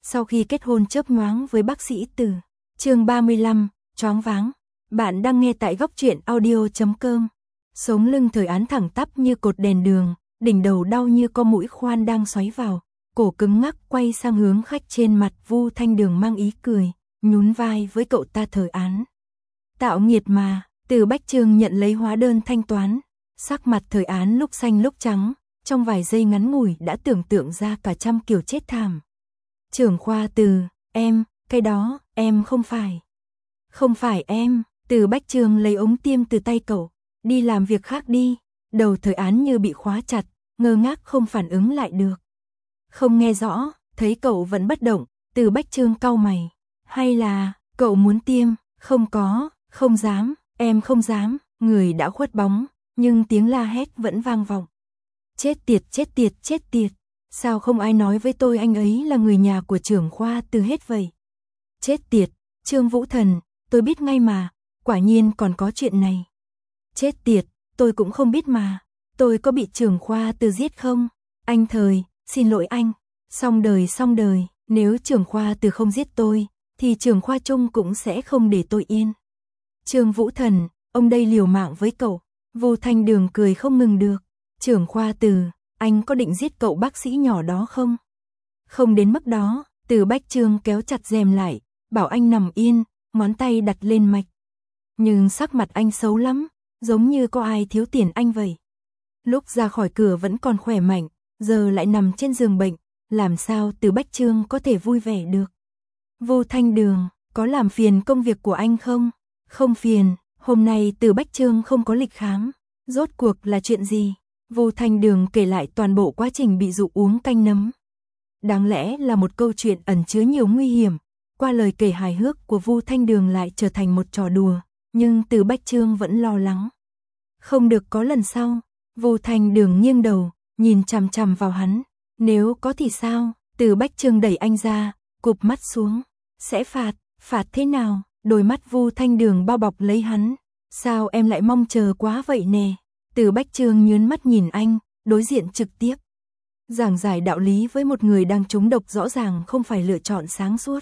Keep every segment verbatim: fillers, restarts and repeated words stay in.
sau khi kết hôn chớp nhoáng với bác sĩ Từ. Chương ba mươi lăm, choáng váng. Bạn đang nghe tại góc truyện audio chấm com. Sống lưng Thời Án thẳng tắp như cột đèn đường, đỉnh đầu đau như có mũi khoan đang xoáy vào, cổ cứng ngắc quay sang hướng khách, trên mặt Vu Thanh Đường mang ý cười, nhún vai với cậu ta. Thời Án. Tạo nghiệt mà. Từ Bách Trương nhận lấy hóa đơn thanh toán, sắc mặt Thời Án lúc xanh lúc trắng, trong vài giây ngắn ngủi đã tưởng tượng ra cả trăm kiểu chết thảm. Trưởng khoa Từ, em, cái đó, em không phải. Không phải em. Từ Bách Trương lấy ống tiêm từ tay cậu, đi làm việc khác đi. Đầu Thời Án như bị khóa chặt, ngơ ngác không phản ứng lại được. Không nghe rõ, thấy cậu vẫn bất động, Từ Bách Trương cau mày. Hay là, cậu muốn tiêm? Không có, không dám, em không dám. Người đã khuất bóng, nhưng tiếng la hét vẫn vang vọng. Chết tiệt, chết tiệt, chết tiệt. Sao không ai nói với tôi anh ấy là người nhà của trưởng khoa Từ hết vậy? Chết tiệt, Trương Vũ Thần, tôi biết ngay mà, quả nhiên còn có chuyện này. Chết tiệt, tôi cũng không biết mà, tôi có bị trưởng khoa Từ giết không? Anh Thời, xin lỗi anh, xong đời xong đời, nếu trưởng khoa Từ không giết tôi, thì trưởng khoa Trung cũng sẽ không để tôi yên. Trương Vũ Thần, ông đây liều mạng với cậu. Vu Thanh Đường cười không ngừng được. Trưởng khoa Từ, anh có định giết cậu bác sĩ nhỏ đó không? Không đến mức đó. Từ Bách Trương kéo chặt rèm lại, bảo anh nằm yên, ngón tay đặt lên mạch. Nhưng sắc mặt anh xấu lắm, giống như có ai thiếu tiền anh vậy. Lúc ra khỏi cửa vẫn còn khỏe mạnh, giờ lại nằm trên giường bệnh, làm sao Từ Bách Trương có thể vui vẻ được? Vu Thanh Đường, có làm phiền công việc của anh không? Không phiền, hôm nay Từ Bách Trương không có lịch khám. Rốt cuộc là chuyện gì? Vu Thanh Đường kể lại toàn bộ quá trình bị dụ uống canh nấm. Đáng lẽ là một câu chuyện ẩn chứa nhiều nguy hiểm, qua lời kể hài hước của Vu Thanh Đường lại trở thành một trò đùa, nhưng Từ Bách Trương vẫn lo lắng. Không được có lần sau. Vu Thanh Đường nghiêng đầu, nhìn chằm chằm vào hắn. Nếu có thì sao? Từ Bách Trương đẩy anh ra, cụp mắt xuống. Sẽ phạt, phạt thế nào? Đôi mắt Vu Thanh Đường bao bọc lấy hắn. Sao em lại mong chờ quá vậy nè? Từ Bách Trương nhớn mắt nhìn anh, đối diện trực tiếp. Giảng giải đạo lý với một người đang trúng độc rõ ràng không phải lựa chọn sáng suốt.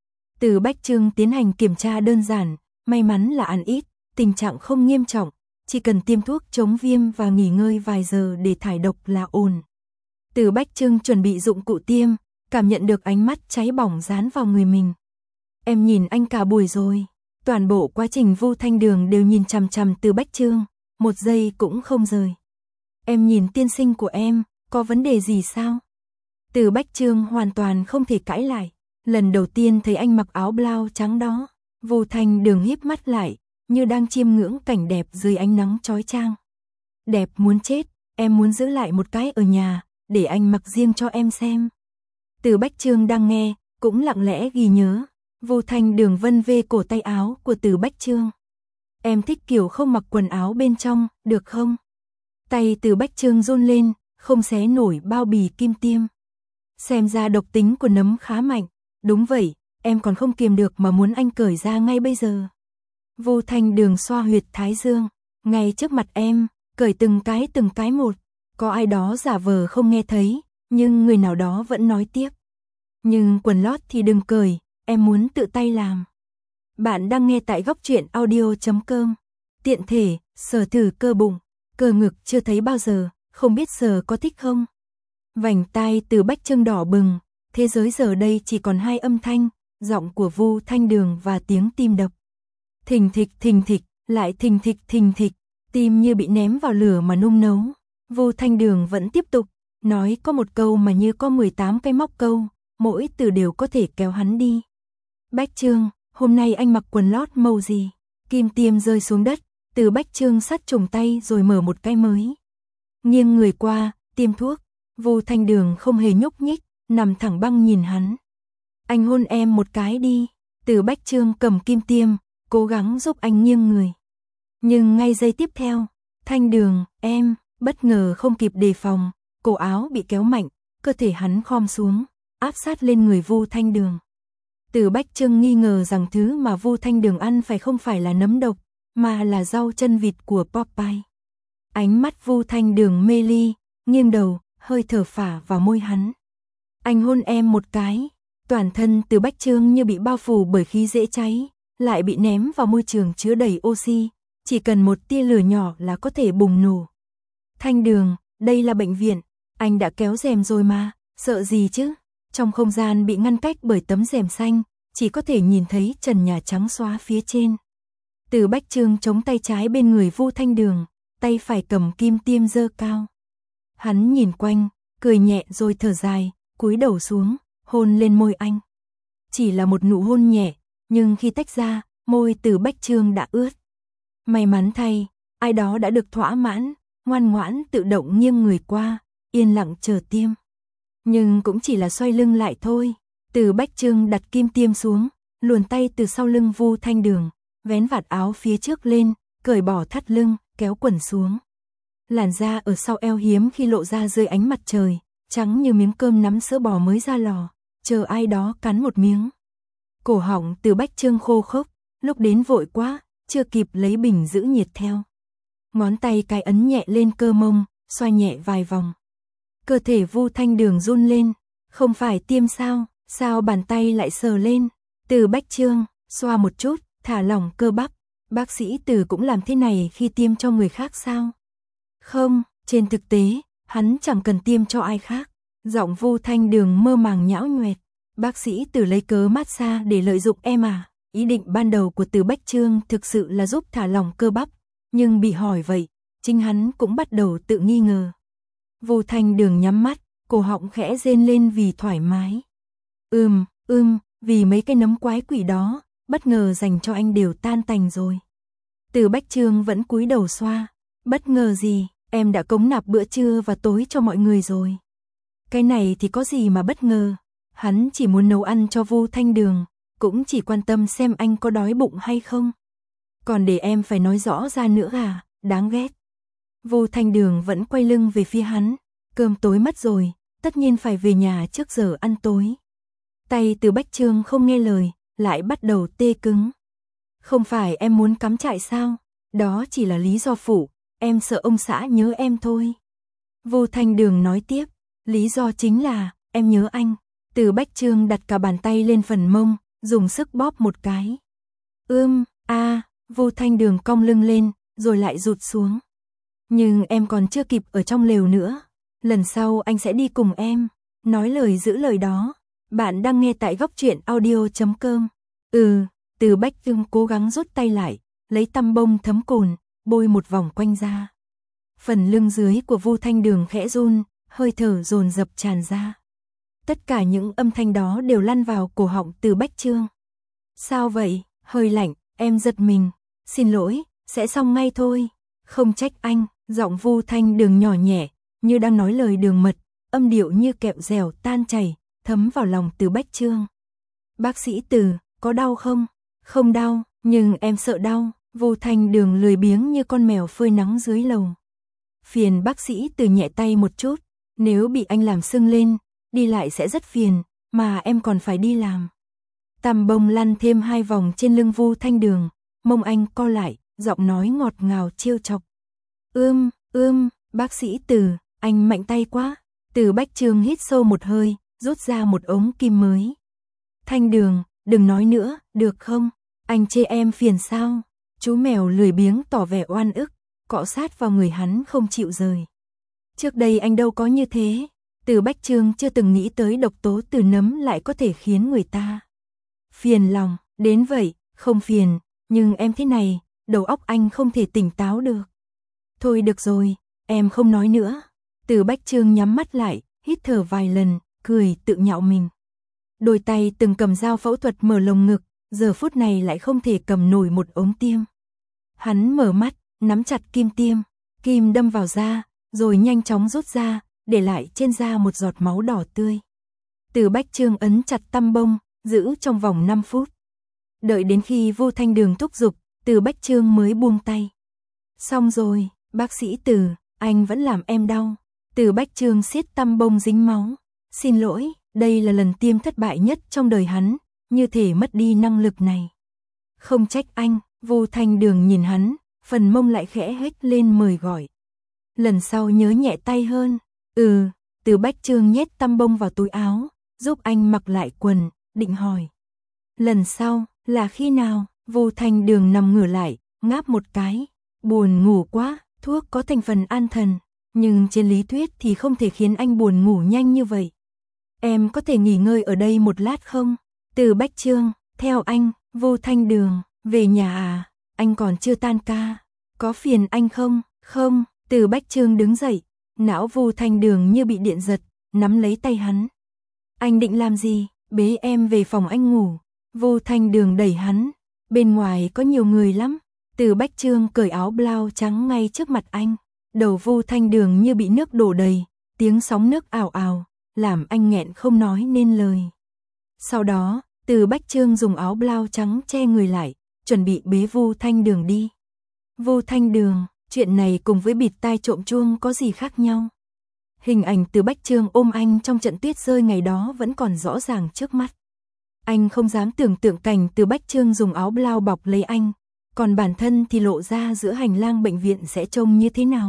Từ Bách Trương tiến hành kiểm tra đơn giản, may mắn là ăn ít, tình trạng không nghiêm trọng, chỉ cần tiêm thuốc chống viêm và nghỉ ngơi vài giờ để thải độc là ổn. Từ Bách Trương chuẩn bị dụng cụ tiêm, cảm nhận được ánh mắt cháy bỏng dán vào người mình. Em nhìn anh cả buổi rồi. Toàn bộ quá trình Vu Thanh Đường đều nhìn chằm chằm Từ Bách Trương, một giây cũng không rời. Em nhìn tiên sinh của em, có vấn đề gì sao? Từ Bách Trương hoàn toàn không thể cãi lại. Lần đầu tiên thấy anh mặc áo blau trắng đó, Vu Thanh Đường híp mắt lại, như đang chiêm ngưỡng cảnh đẹp dưới ánh nắng chói chang. Đẹp muốn chết, em muốn giữ lại một cái ở nhà, để anh mặc riêng cho em xem. Từ Bách Trương đang nghe, cũng lặng lẽ ghi nhớ. Vu Thanh Đường vân vê cổ tay áo của Từ Bách Trương. Em thích kiểu không mặc quần áo bên trong, được không? Tay Từ Bách Trương run lên, không xé nổi bao bì kim tiêm. Xem ra độc tính của nấm khá mạnh. Đúng vậy, em còn không kiềm được mà muốn anh cởi ra ngay bây giờ. Vu Thanh Đường xoa huyệt thái dương, ngay trước mặt em, cởi từng cái từng cái một. Có ai đó giả vờ không nghe thấy, nhưng người nào đó vẫn nói tiếp. Nhưng quần lót thì đừng cởi, em muốn tự tay làm. Bạn đang nghe tại góc truyện audio chấm com. Tiện thể, sờ thử cơ bụng, cơ ngực chưa thấy bao giờ, không biết sờ có thích không? Vành tai Từ Bách Trương đỏ bừng, thế giới giờ đây chỉ còn hai âm thanh, giọng của Vu Thanh Đường và tiếng tim đập. Thình thịch thình thịch, lại thình thịch thình thịch, tim như bị ném vào lửa mà nung nấu. Vu Thanh Đường vẫn tiếp tục, nói có một câu mà như có mười tám cái móc câu, mỗi từ đều có thể kéo hắn đi. Bách Trương, hôm nay anh mặc quần lót màu gì? Kim tiêm rơi xuống đất, Từ Bách Trương sát trùng tay rồi mở một cái mới. Nghiêng người qua, tiêm thuốc. Vu Thanh Đường không hề nhúc nhích, nằm thẳng băng nhìn hắn. Anh hôn em một cái đi. Từ Bách Trương cầm kim tiêm, cố gắng giúp anh nghiêng người. Nhưng ngay giây tiếp theo, Thanh Đường, em, bất ngờ không kịp đề phòng, cổ áo bị kéo mạnh, cơ thể hắn khom xuống, áp sát lên người Vu Thanh Đường. Từ Bách Trương nghi ngờ rằng thứ mà Vu Thanh Đường ăn phải không phải là nấm độc, mà là rau chân vịt của Popeye. Ánh mắt Vu Thanh Đường mê ly, nghiêng đầu, hơi thở phả vào môi hắn. Anh hôn em một cái. Toàn thân Từ Bách Chương như bị bao phủ bởi khí dễ cháy, lại bị ném vào môi trường chứa đầy oxy, chỉ cần một tia lửa nhỏ là có thể bùng nổ. Thanh Đường, đây là bệnh viện, anh đã kéo rèm rồi mà, sợ gì chứ? Trong không gian bị ngăn cách bởi tấm rèm xanh, chỉ có thể nhìn thấy trần nhà trắng xóa phía trên. Từ Bách Chương chống tay trái bên người Vu Thanh Đường, tay phải cầm kim tiêm giơ cao. Hắn nhìn quanh, cười nhẹ rồi thở dài, cúi đầu xuống, hôn lên môi anh. Chỉ là một nụ hôn nhẹ, nhưng khi tách ra, môi Từ Bách Chương đã ướt. May mắn thay, ai đó đã được thỏa mãn, ngoan ngoãn tự động nghiêng người qua, yên lặng chờ tiêm. Nhưng cũng chỉ là xoay lưng lại thôi. Từ Bách Chương đặt kim tiêm xuống, luồn tay từ sau lưng Vu Thanh Đường, vén vạt áo phía trước lên, cởi bỏ thắt lưng, kéo quần xuống. Làn da ở sau eo hiếm khi lộ ra dưới ánh mặt trời, trắng như miếng cơm nắm sữa bò mới ra lò, chờ ai đó cắn một miếng. Cổ họng Từ Bách Chương khô khốc, lúc đến vội quá, chưa kịp lấy bình giữ nhiệt theo. Ngón tay cái ấn nhẹ lên cơ mông, xoay nhẹ vài vòng. Cơ thể Vu Thanh Đường run lên, không phải tiêm sao, sao bàn tay lại sờ lên. Từ Bách Chương, xoa một chút, thả lỏng cơ bắp. Bác sĩ Từ cũng làm thế này khi tiêm cho người khác sao? Không, trên thực tế, hắn chẳng cần tiêm cho ai khác. Giọng Vu Thanh Đường mơ màng nhão nhoẹt. Bác sĩ Từ lấy cớ massage để lợi dụng em à? Ý định ban đầu của Từ Bách Chương thực sự là giúp thả lỏng cơ bắp, nhưng bị hỏi vậy, chính hắn cũng bắt đầu tự nghi ngờ. Vu Thanh Đường nhắm mắt, cổ họng khẽ rên lên vì thoải mái. Ừm, ừm, vì mấy cái nấm quái quỷ đó, bất ngờ dành cho anh đều tan tành rồi. Từ Bách Chương vẫn cúi đầu xoa. Bất ngờ gì, em đã cống nạp bữa trưa và tối cho mọi người rồi. Cái này thì có gì mà bất ngờ, hắn chỉ muốn nấu ăn cho Vu Thanh Đường, cũng chỉ quan tâm xem anh có đói bụng hay không. Còn để em phải nói rõ ra nữa à, đáng ghét. Vu Thanh Đường vẫn quay lưng về phía hắn, cơm tối mất rồi, tất nhiên phải về nhà trước giờ ăn tối. Tay Từ Bách Chương không nghe lời, lại bắt đầu tê cứng. Không phải em muốn cắm trại sao, đó chỉ là lý do phụ, em sợ ông xã nhớ em thôi. Vu Thanh Đường nói tiếp, lý do chính là, em nhớ anh. Từ Bách Chương đặt cả bàn tay lên phần mông, dùng sức bóp một cái. Ưm, a, à, Vu Thanh Đường cong lưng lên, rồi lại rụt xuống. Nhưng em còn chưa kịp ở trong lều nữa, lần sau anh sẽ đi cùng em. Nói lời giữ lời đó. Bạn đang nghe tại góc truyện audio chấm com. Ừ, Từ Bách Chương cố gắng rút tay lại, lấy tăm bông thấm cồn, bôi một vòng quanh da. Phần lưng dưới của Vu Thanh Đường khẽ run, hơi thở dồn dập tràn ra. Tất cả những âm thanh đó đều lăn vào cổ họng Từ Bách Chương. Sao vậy? Hơi lạnh, em giật mình. Xin lỗi, sẽ xong ngay thôi. Không trách anh, giọng Vu Thanh Đường nhỏ nhẹ, như đang nói lời đường mật, âm điệu như kẹo dẻo tan chảy, thấm vào lòng Từ Bách Chương. Bác sĩ Từ, có đau không? Không đau, nhưng em sợ đau. Vu Thanh Đường lười biếng như con mèo phơi nắng dưới lầu. Phiền bác sĩ Từ nhẹ tay một chút, nếu bị anh làm sưng lên, đi lại sẽ rất phiền, mà em còn phải đi làm. Tăm bông lăn thêm hai vòng trên lưng Vu Thanh Đường, mông anh co lại, giọng nói ngọt ngào trêu chọc. Ưm, ưm, bác sĩ Từ, anh mạnh tay quá. Từ Bách Chương hít sâu một hơi, rút ra một ống kim mới. Thanh Đường, đừng nói nữa, được không? Anh chê em phiền sao? Chú mèo lười biếng tỏ vẻ oan ức, cọ sát vào người hắn không chịu rời. Trước đây anh đâu có như thế. Từ Bách Chương chưa từng nghĩ tới độc tố từ nấm lại có thể khiến người ta phiền lòng. Đến vậy, không phiền, nhưng em thế này, đầu óc anh không thể tỉnh táo được. Thôi được rồi, em không nói nữa. Từ Bách Chương nhắm mắt lại, hít thở vài lần, cười tự nhạo mình. Đôi tay từng cầm dao phẫu thuật mở lồng ngực, giờ phút này lại không thể cầm nổi một ống tiêm. Hắn mở mắt, nắm chặt kim tiêm, kim đâm vào da, rồi nhanh chóng rút ra, để lại trên da một giọt máu đỏ tươi. Từ Bách Chương ấn chặt tăm bông, giữ trong vòng năm phút. Đợi đến khi Vu Thanh Đường thúc giục, Từ Bách Chương mới buông tay. Xong rồi, bác sĩ Từ, anh vẫn làm em đau. Từ Bách Chương siết tăm bông dính máu. Xin lỗi, đây là lần tiêm thất bại nhất trong đời hắn, như thể mất đi năng lực này. Không trách anh, Vu Thanh Đường nhìn hắn, phần mông lại khẽ hếch lên mời gọi. Lần sau nhớ nhẹ tay hơn. Ừ, Từ Bách Chương nhét tăm bông vào túi áo, giúp anh mặc lại quần, định hỏi. Lần sau, là khi nào? Vu Thanh Đường nằm ngửa lại, ngáp một cái. Buồn ngủ quá, thuốc có thành phần an thần, nhưng trên lý thuyết thì không thể khiến anh buồn ngủ nhanh như vậy. Em có thể nghỉ ngơi ở đây một lát không? Từ Bách Chương, theo anh. Vu Thanh Đường, về nhà à? Anh còn chưa tan ca. Có phiền anh không? Không. Từ Bách Chương đứng dậy, não Vu Thanh Đường như bị điện giật, nắm lấy tay hắn. Anh định làm gì? Bế em về phòng anh ngủ. Vu Thanh Đường đẩy hắn. Bên ngoài có nhiều người lắm. Từ Bách Chương cởi áo blau trắng ngay trước mặt anh. Đầu Vu Thanh Đường như bị nước đổ đầy, tiếng sóng nước ào ào, làm anh nghẹn không nói nên lời. Sau đó, Từ Bách Chương dùng áo blau trắng che người lại, chuẩn bị bế Vu Thanh Đường đi. Vu Thanh Đường, chuyện này cùng với bịt tai trộm chuông có gì khác nhau? Hình ảnh Từ Bách Chương ôm anh trong trận tuyết rơi ngày đó vẫn còn rõ ràng trước mắt. Anh không dám tưởng tượng cảnh Từ Bách Chương dùng áo blau bọc lấy anh, còn bản thân thì lộ ra giữa hành lang bệnh viện sẽ trông như thế nào.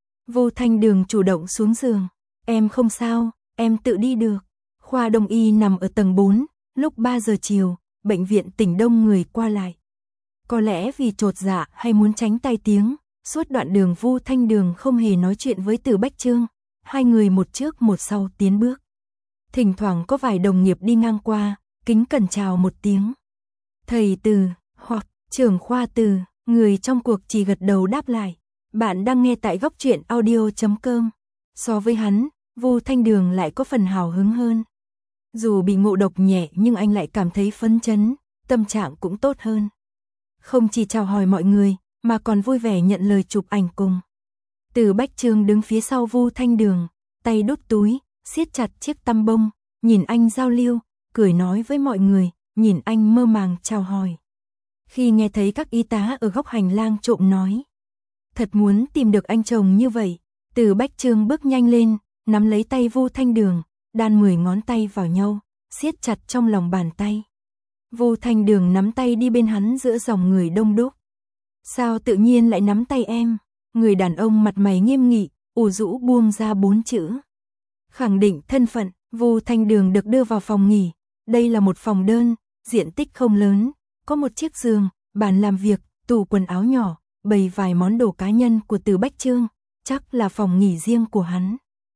Vu Thanh Đường chủ động xuống giường. Em không sao, em tự đi được. Khoa đông y nằm ở tầng bốn, lúc ba giờ chiều, bệnh viện tỉnh đông người qua lại. Có lẽ vì trột dạ hay muốn tránh tai tiếng, suốt đoạn đường Vu Thanh Đường không hề nói chuyện với Từ Bách Chương, hai người một trước một sau tiến bước. Thỉnh thoảng có vài đồng nghiệp đi ngang qua, kính cẩn chào một tiếng. Thầy Từ, hoặc trưởng khoa Từ, người trong cuộc chỉ gật đầu đáp lại. Bạn đang nghe tại góc truyện audio chấm com. So với hắn, Vu Thanh Đường lại có phần hào hứng hơn. Dù bị ngộ độc nhẹ nhưng anh lại cảm thấy phấn chấn, tâm trạng cũng tốt hơn. Không chỉ chào hỏi mọi người, mà còn vui vẻ nhận lời chụp ảnh cùng. Từ Bách Chương đứng phía sau Vu Thanh Đường, tay đút túi, siết chặt chiếc tăm bông, nhìn anh giao lưu, cười nói với mọi người, nhìn anh mơ màng chào hỏi. Khi nghe thấy các y tá ở góc hành lang trộm nói, thật muốn tìm được anh chồng như vậy. Từ Bách Chương bước nhanh lên, nắm lấy tay Vu Thanh Đường, đan mười ngón tay vào nhau, siết chặt trong lòng bàn tay. Vu Thanh Đường nắm tay đi bên hắn giữa dòng người đông đúc. Sao tự nhiên lại nắm tay em? Người đàn ông mặt mày nghiêm nghị, ủ rũ buông ra bốn chữ. Khẳng định thân phận, Vu Thanh Đường được đưa vào phòng nghỉ. Đây là một phòng đơn, diện tích không lớn, có một chiếc giường, bàn làm việc, tủ quần áo nhỏ, bày vài món đồ cá nhân của Từ Bách Chương, chắc là phòng nghỉ riêng của hắn.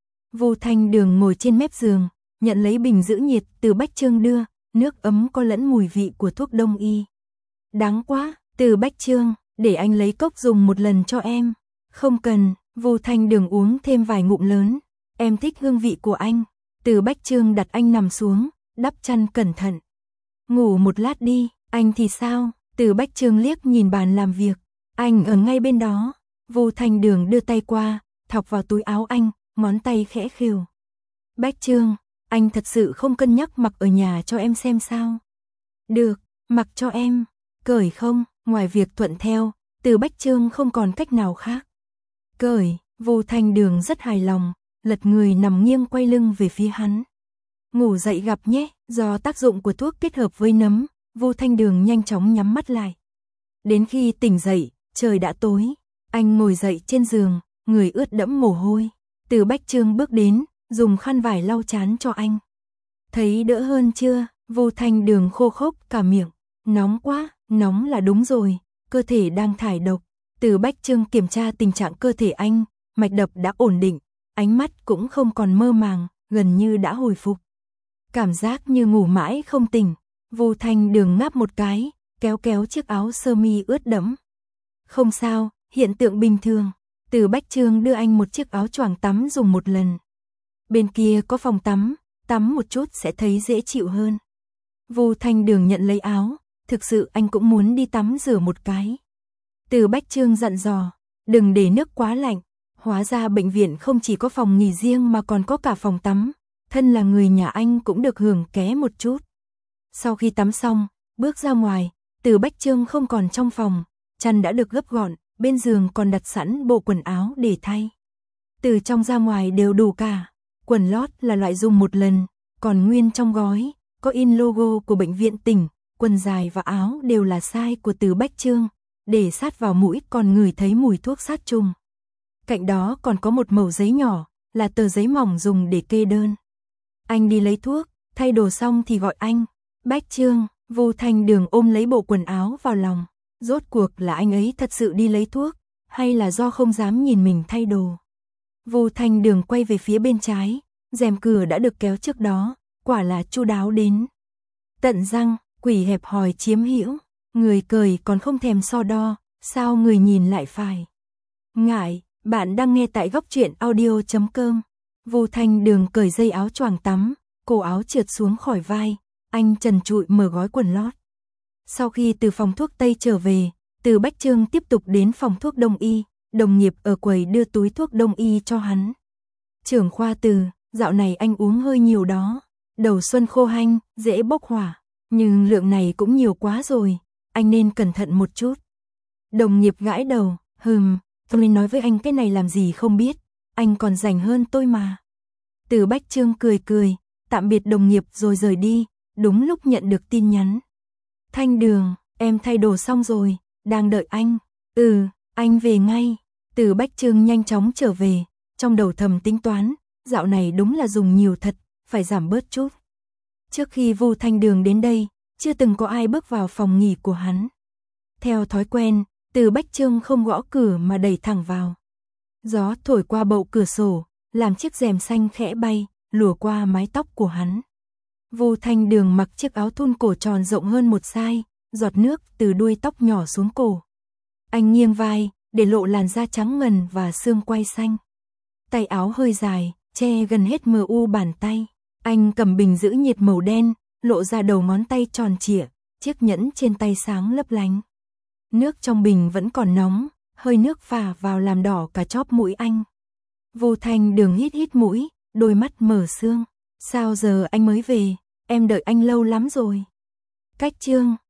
Vu Thanh Đường ngồi trên mép giường, nhận lấy bình giữ nhiệt Từ Bách Chương đưa, nước ấm có lẫn mùi vị của thuốc đông y. Đáng quá, Từ Bách Chương, để anh lấy cốc dùng một lần cho em. Không cần, Vu Thanh Đường uống thêm vài ngụm lớn. Em thích hương vị của anh. Từ Bách Chương đặt anh nằm xuống, đắp chăn cẩn thận. Ngủ một lát đi, anh thì sao? Từ Bách Chương liếc nhìn bàn làm việc. Anh ở ngay bên đó. Vu Thanh Đường đưa tay qua, thọc vào túi áo anh, ngón tay khẽ khều. Bách Chương, anh thật sự không cân nhắc mặc ở nhà cho em xem sao? Được, mặc cho em. Cởi không? Ngoài việc thuận theo, Từ Bách Chương không còn cách nào khác. Cởi, Vu Thanh Đường rất hài lòng, lật người nằm nghiêng quay lưng về phía hắn. Ngủ dậy gặp nhé. Do tác dụng của thuốc kết hợp với nấm, Vu Thanh Đường nhanh chóng nhắm mắt lại. Đến khi tỉnh dậy, trời đã tối. Anh ngồi dậy trên giường, người ướt đẫm mồ hôi. Từ Bách Chương bước đến, dùng khăn vải lau trán cho anh. Thấy đỡ hơn chưa? Vu Thanh Đường khô khốc cả miệng. Nóng quá, nóng là đúng rồi, cơ thể đang thải độc. Từ Bách Chương kiểm tra tình trạng cơ thể anh, mạch đập đã ổn định, ánh mắt cũng không còn mơ màng, gần như đã hồi phục. Cảm giác như ngủ mãi không tỉnh. Vu Thanh Đường ngáp một cái, kéo kéo chiếc áo sơ mi ướt đẫm. Không sao, hiện tượng bình thường. Từ Bách Chương đưa anh một chiếc áo choàng tắm dùng một lần. Bên kia có phòng tắm, tắm một chút sẽ thấy dễ chịu hơn. Vu Thanh Đường nhận lấy áo, thực sự anh cũng muốn đi tắm rửa một cái. Từ Bách Chương dặn dò, đừng để nước quá lạnh. Hóa ra bệnh viện không chỉ có phòng nghỉ riêng mà còn có cả phòng tắm. Thân là người nhà anh cũng được hưởng ké một chút. Sau khi tắm xong, bước ra ngoài, Từ Bách Chương không còn trong phòng, chăn đã được gấp gọn, bên giường còn đặt sẵn bộ quần áo để thay. Từ trong ra ngoài đều đủ cả. Quần lót là loại dùng một lần, còn nguyên trong gói, có in logo của bệnh viện tỉnh, quần dài và áo đều là size của Từ Bách Chương, để sát vào mũi còn ngửi thấy mùi thuốc sát trùng. Cạnh đó còn có một mẩu giấy nhỏ, là tờ giấy mỏng dùng để kê đơn. Anh đi lấy thuốc, thay đồ xong thì gọi anh. Bách Trương, Vu Thanh Đường ôm lấy bộ quần áo vào lòng, rốt cuộc là anh ấy thật sự đi lấy thuốc, hay là do không dám nhìn mình thay đồ. Vu Thanh Đường quay về phía bên trái, rèm cửa đã được kéo trước đó, quả là chu đáo đến tận răng, quỷ hẹp hòi chiếm hữu, người cười còn không thèm so đo, sao người nhìn lại phải ngại. Bạn đang nghe tại góc truyện audio chấm com. Vu Thanh Đường cởi dây áo choàng tắm, cổ áo trượt xuống khỏi vai, anh trần trụi mở gói quần lót. Sau khi từ phòng thuốc Tây trở về, Từ Bách Trương tiếp tục đến phòng thuốc Đông y, đồng nghiệp ở quầy đưa túi thuốc Đông y cho hắn. Trưởng khoa Từ, dạo này anh uống hơi nhiều đó, đầu xuân khô hanh, dễ bốc hỏa, nhưng lượng này cũng nhiều quá rồi, anh nên cẩn thận một chút. Đồng nghiệp gãi đầu, hừm, tôi nói với anh cái này làm gì không biết, anh còn rảnh hơn tôi mà. Từ Bách Trương cười cười, tạm biệt đồng nghiệp rồi rời đi, đúng lúc nhận được tin nhắn. Thanh Đường, em thay đồ xong rồi, đang đợi anh. Ừ, anh về ngay. Từ Bách Trương nhanh chóng trở về, trong đầu thầm tính toán, dạo này đúng là dùng nhiều thật, phải giảm bớt chút. Trước khi Vu Thanh Đường đến đây, chưa từng có ai bước vào phòng nghỉ của hắn. Theo thói quen, Từ Bách Trương không gõ cửa mà đẩy thẳng vào. Gió thổi qua bậu cửa sổ, làm chiếc rèm xanh khẽ bay, lùa qua mái tóc của hắn. Vu Thanh Đường mặc chiếc áo thun cổ tròn rộng hơn một size, giọt nước từ đuôi tóc nhỏ xuống cổ. Anh nghiêng vai, để lộ làn da trắng ngần và xương quai xanh. Tay áo hơi dài, che gần hết mờ u bàn tay. Anh cầm bình giữ nhiệt màu đen, lộ ra đầu ngón tay tròn trịa, chiếc nhẫn trên tay sáng lấp lánh. Nước trong bình vẫn còn nóng, hơi nước phả vào làm đỏ cả chóp mũi anh. Vu Thanh Đường hít hít mũi, đôi mắt mở sương. Sao giờ anh mới về, em đợi anh lâu lắm rồi. Cách Trương,